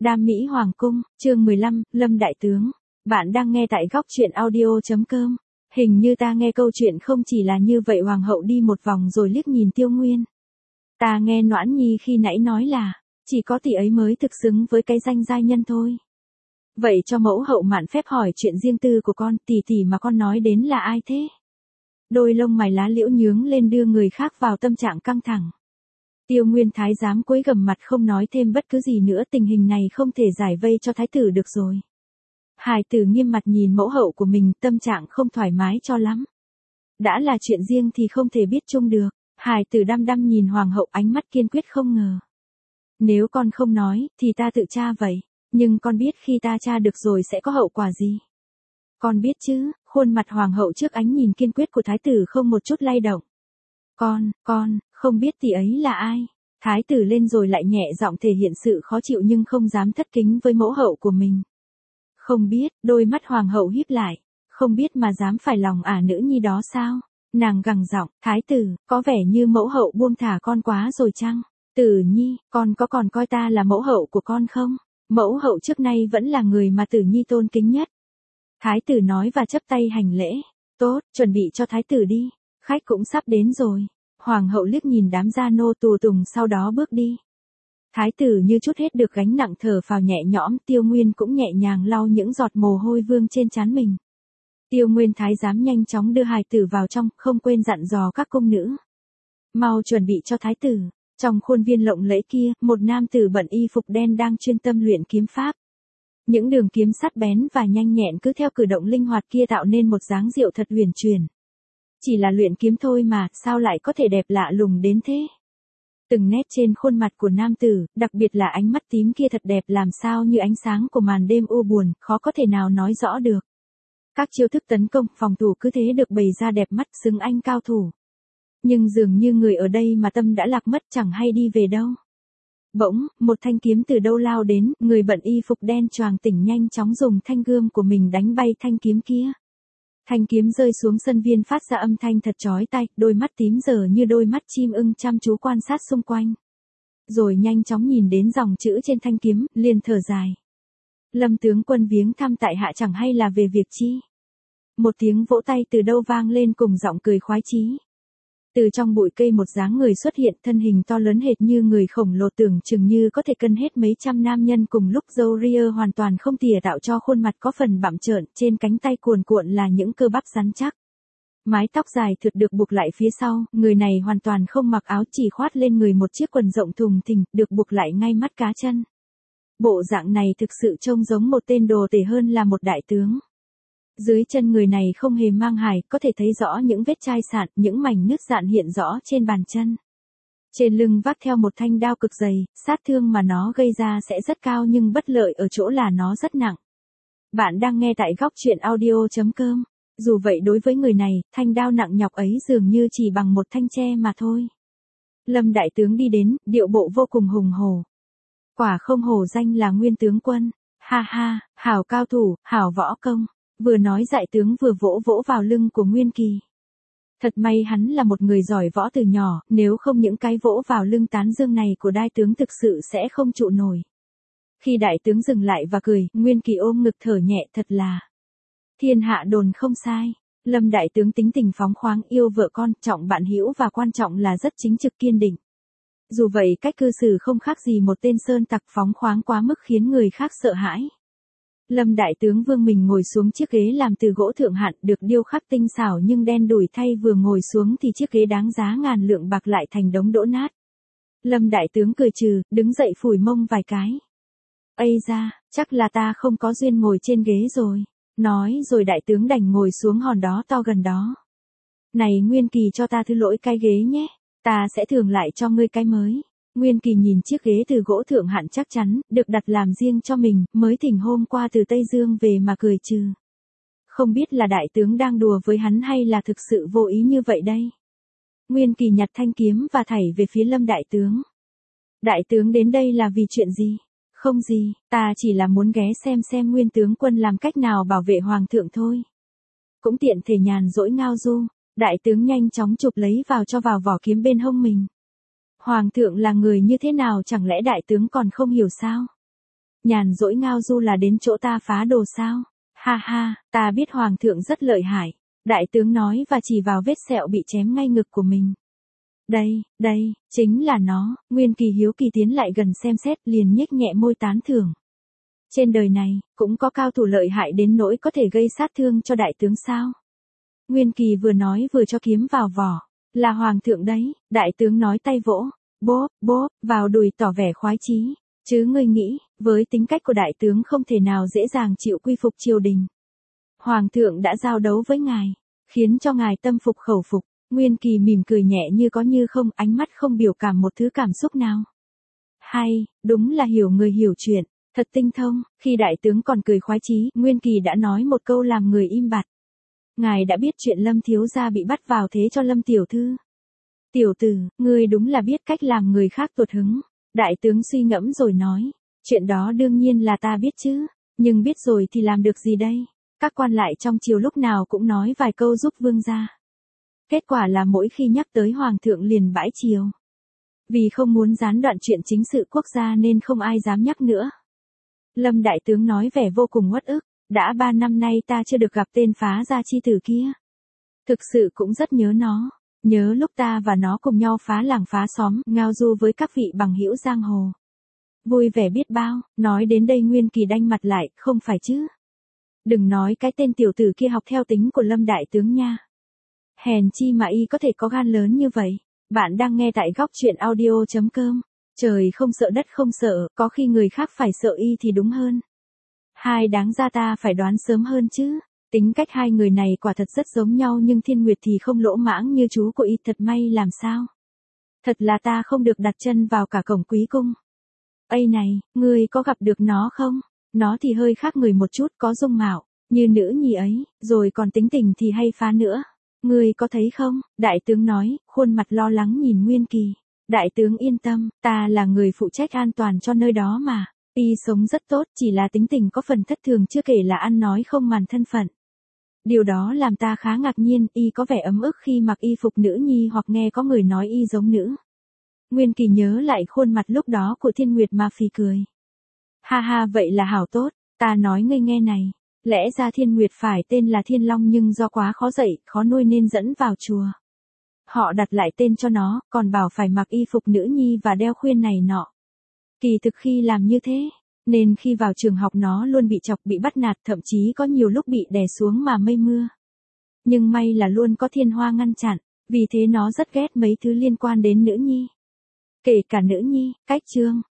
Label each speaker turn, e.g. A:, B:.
A: Đam Mỹ Hoàng cung, chương 15, Lâm Đại Tướng. Bạn đang nghe tại góc truyện audio.com. Hình như ta nghe câu chuyện không chỉ là như vậy. Hoàng hậu đi một vòng rồi liếc nhìn Tiêu Nguyên. Ta nghe Noãn Nhi khi nãy nói là, chỉ có tỷ ấy mới thực xứng với cái danh giai nhân thôi. Vậy cho mẫu hậu mạn phép hỏi chuyện riêng tư của con, tỷ mà con nói đến là ai thế? Đôi lông mày lá liễu nhướng lên đưa người khác vào tâm trạng căng thẳng. Tiêu Nguyên thái giám cúi gằm mặt không nói thêm bất cứ gì nữa, tình hình này không thể giải vây cho thái tử được rồi. Hài tử nghiêm mặt nhìn mẫu hậu của mình, tâm trạng không thoải mái cho lắm. Đã là chuyện riêng thì không thể biết chung được. Hài tử đăm đăm nhìn hoàng hậu, ánh mắt kiên quyết không ngờ. Nếu con không nói, thì ta tự tra vậy. Nhưng con biết khi ta tra được rồi sẽ có hậu quả gì. Con biết chứ? Khuôn mặt hoàng hậu trước ánh nhìn kiên quyết của thái tử không một chút lay động. Con, không biết tỷ ấy là ai. Thái tử lên rồi lại nhẹ giọng thể hiện sự khó chịu nhưng không dám thất kính với mẫu hậu của mình. Không biết, đôi mắt hoàng hậu híp lại. Không biết mà dám phải lòng nữ nhi đó sao? Nàng gằn giọng, thái tử, có vẻ như mẫu hậu buông thả con quá rồi chăng? Tử Nhi, con có còn coi ta là mẫu hậu của con không? Mẫu hậu trước nay vẫn là người mà Tử Nhi tôn kính nhất. Thái tử nói và chấp tay hành lễ. Tốt, chuẩn bị cho thái tử đi. Khách cũng sắp đến rồi. Hoàng hậu liếc nhìn đám gia nô tù tùng sau đó bước đi. Thái tử như chút hết được gánh nặng thở phào nhẹ nhõm. Tiêu Nguyên cũng nhẹ nhàng lau những giọt mồ hôi vương trên trán mình. Tiêu Nguyên thái giám nhanh chóng đưa hài tử vào trong, không quên dặn dò các cung nữ. Mau chuẩn bị cho thái tử. Trong khuôn viên lộng lẫy kia, một nam tử bận y phục đen đang chuyên tâm luyện kiếm pháp. Những đường kiếm sắc bén và nhanh nhẹn cứ theo cử động linh hoạt kia tạo nên một dáng diệu thật huyền chuyển. Chỉ là luyện kiếm thôi mà, sao lại có thể đẹp lạ lùng đến thế? Từng nét trên khuôn mặt của nam tử, đặc biệt là ánh mắt tím kia thật đẹp làm sao như ánh sáng của màn đêm u buồn, khó có thể nào nói rõ được. Các chiêu thức tấn công, phòng thủ cứ thế được bày ra đẹp mắt xứng anh cao thủ. Nhưng dường như người ở đây mà tâm đã lạc mất chẳng hay đi về đâu. Bỗng, một thanh kiếm từ đâu lao đến, người bận y phục đen choàng tỉnh nhanh chóng dùng thanh gươm của mình đánh bay thanh kiếm kia. Thanh kiếm rơi xuống sân viên phát ra âm thanh thật chói tai, đôi mắt tím giờ như đôi mắt chim ưng chăm chú quan sát xung quanh. Rồi nhanh chóng nhìn đến dòng chữ trên thanh kiếm, liền thở dài. Lâm tướng quân viếng thăm tại hạ chẳng hay là về việc chi. Một tiếng vỗ tay từ đâu vang lên cùng giọng cười khoái chí. Từ trong bụi cây một dáng người xuất hiện, thân hình to lớn hệt như người khổng lồ tưởng chừng như có thể cân hết mấy trăm nam nhân cùng lúc, râu ria hoàn toàn không tỉa tạo cho khuôn mặt có phần bặm trợn, trên cánh tay cuồn cuộn là những cơ bắp rắn chắc. Mái tóc dài thượt được buộc lại phía sau, người này hoàn toàn không mặc áo, chỉ khoát lên người một chiếc quần rộng thùng thình, được buộc lại ngay mắt cá chân. Bộ dạng này thực sự trông giống một tên đồ tể hơn là một đại tướng. Dưới chân người này không hề mang hài, có thể thấy rõ những vết chai sạn, những mảnh nứt dạn hiện rõ trên bàn chân. Trên lưng vác theo một thanh đao cực dày, sát thương mà nó gây ra sẽ rất cao nhưng bất lợi ở chỗ là nó rất nặng. Bạn đang nghe tại góc truyện audio.com. Dù vậy đối với người này, thanh đao nặng nhọc ấy dường như chỉ bằng một thanh tre mà thôi. Lâm đại tướng đi đến, điệu bộ vô cùng hùng hổ. Quả không hổ danh là Nguyên tướng quân. Ha ha, hảo cao thủ, hảo võ công. Vừa nói đại tướng vừa vỗ vỗ vào lưng của Nguyên Kỳ. Thật may hắn là một người giỏi võ từ nhỏ, nếu không những cái vỗ vào lưng tán dương này của đại tướng thực sự sẽ không trụ nổi. Khi đại tướng dừng lại và cười, Nguyên Kỳ ôm ngực thở nhẹ, thật là thiên hạ đồn không sai. Lâm đại tướng tính tình phóng khoáng, yêu vợ con, trọng bạn hữu và quan trọng là rất chính trực kiên định. Dù vậy cách cư xử không khác gì một tên sơn tặc, phóng khoáng quá mức khiến người khác sợ hãi. Lâm đại tướng vương mình ngồi xuống chiếc ghế làm từ gỗ thượng hạng, được điêu khắc tinh xảo nhưng đen đủi, thay vừa ngồi xuống thì chiếc ghế đáng giá ngàn lượng bạc lại thành đống đổ nát. Lâm đại tướng cười trừ, đứng dậy phủi mông vài cái. Ây da, chắc là ta không có duyên ngồi trên ghế rồi. Nói rồi đại tướng đành ngồi xuống hòn đá to gần đó. Này Nguyên Kỳ, cho ta thứ lỗi cái ghế nhé, ta sẽ thưởng lại cho ngươi cái mới. Nguyên Kỳ nhìn chiếc ghế từ gỗ thượng hạng chắc chắn, được đặt làm riêng cho mình, mới thỉnh hôm qua từ Tây Dương về mà cười trừ. Không biết là đại tướng đang đùa với hắn hay là thực sự vô ý như vậy đây. Nguyên Kỳ nhặt thanh kiếm và thảy về phía Lâm đại tướng. Đại tướng đến đây là vì chuyện gì? Không gì, ta chỉ là muốn ghé xem Nguyên tướng quân làm cách nào bảo vệ hoàng thượng thôi. Cũng tiện thể nhàn rỗi ngao du, đại tướng nhanh chóng chụp lấy cho vào vỏ kiếm bên hông mình. Hoàng thượng là người như thế nào chẳng lẽ đại tướng còn không hiểu sao? Nhàn rỗi ngao du là đến chỗ ta phá đồ sao? Ha ha, ta biết hoàng thượng rất lợi hại. Đại tướng nói và chỉ vào vết sẹo bị chém ngay ngực của mình. Đây, chính là nó. Nguyên Kỳ hiếu kỳ tiến lại gần xem xét liền nhếch nhẹ môi tán thưởng. Trên đời này, cũng có cao thủ lợi hại đến nỗi có thể gây sát thương cho đại tướng sao? Nguyên Kỳ vừa nói vừa cho kiếm vào vỏ. Là hoàng thượng đấy, đại tướng nói tay vỗ. Bốp, vào đùi tỏ vẻ khoái chí. Chứ ngươi nghĩ, với tính cách của đại tướng không thể nào dễ dàng chịu quy phục triều đình. Hoàng thượng đã giao đấu với ngài, khiến cho ngài tâm phục khẩu phục. Nguyên Kỳ mỉm cười nhẹ như có như không, ánh mắt không biểu cảm một thứ cảm xúc nào. Hay, đúng là hiểu người hiểu chuyện, thật tinh thông. Khi đại tướng còn cười khoái chí, Nguyên Kỳ đã nói một câu làm người im bặt. Ngài đã biết chuyện Lâm thiếu gia bị bắt vào thế cho Lâm tiểu thư. Tiểu tử, ngươi đúng là biết cách làm người khác tụt hứng. Đại tướng suy ngẫm rồi nói, chuyện đó đương nhiên là ta biết chứ, nhưng biết rồi thì làm được gì đây? Các quan lại trong triều lúc nào cũng nói vài câu giúp vương gia. Kết quả là mỗi khi nhắc tới hoàng thượng liền bãi triều. Vì không muốn gián đoạn chuyện chính sự quốc gia nên không ai dám nhắc nữa. Lâm đại tướng nói vẻ vô cùng uất ức, đã 3 năm nay ta chưa được gặp tên phá gia chi tử kia. Thực sự cũng rất nhớ nó. Nhớ lúc ta và nó cùng nhau phá làng phá xóm, ngao du với các vị bằng hữu giang hồ. Vui vẻ biết bao, nói đến đây Nguyên Kỳ đanh mặt lại, không phải chứ. Đừng nói cái tên tiểu tử kia học theo tính của Lâm đại tướng nha. Hèn chi mà y có thể có gan lớn như vậy. Bạn đang nghe tại góc truyện audio.com. Trời không sợ đất không sợ, có khi người khác phải sợ y thì đúng hơn. Hai đáng ra ta phải đoán sớm hơn chứ. Tính cách hai người này quả thật rất giống nhau nhưng Thiên Nguyệt thì không lỗ mãng như chú của y, thật may làm sao. Thật là ta không được đặt chân vào cả cổng quý cung. Ây này, ngươi có gặp được nó không? Nó thì hơi khác người một chút, có dung mạo như nữ nhi ấy, rồi còn tính tình thì hay phá nữa. Ngươi có thấy không? Đại tướng nói, khuôn mặt lo lắng nhìn Nguyên Kỳ. Đại tướng yên tâm, ta là người phụ trách an toàn cho nơi đó mà. Y sống rất tốt, chỉ là tính tình có phần thất thường, chưa kể là ăn nói không màng thân phận. Điều đó làm ta khá ngạc nhiên, y có vẻ ấm ức khi mặc y phục nữ nhi hoặc nghe có người nói y giống nữ. Nguyên Kỳ nhớ lại khuôn mặt lúc đó của Thiên Nguyệt mà phì cười. Ha ha, vậy là hảo tốt, ta nói ngươi nghe này. Lẽ ra Thiên Nguyệt phải tên là Thiên Long nhưng do quá khó dạy, khó nuôi nên dẫn vào chùa. Họ đặt lại tên cho nó, còn bảo phải mặc y phục nữ nhi và đeo khuyên này nọ. Kỳ thực khi làm như thế, nên khi vào trường học nó luôn bị chọc, bị bắt nạt, thậm chí có nhiều lúc bị đè xuống mà mây mưa. Nhưng may là luôn có Thiên Hoa ngăn chặn, vì thế nó rất ghét mấy thứ liên quan đến nữ nhi. Kể cả nữ nhi, cách chương,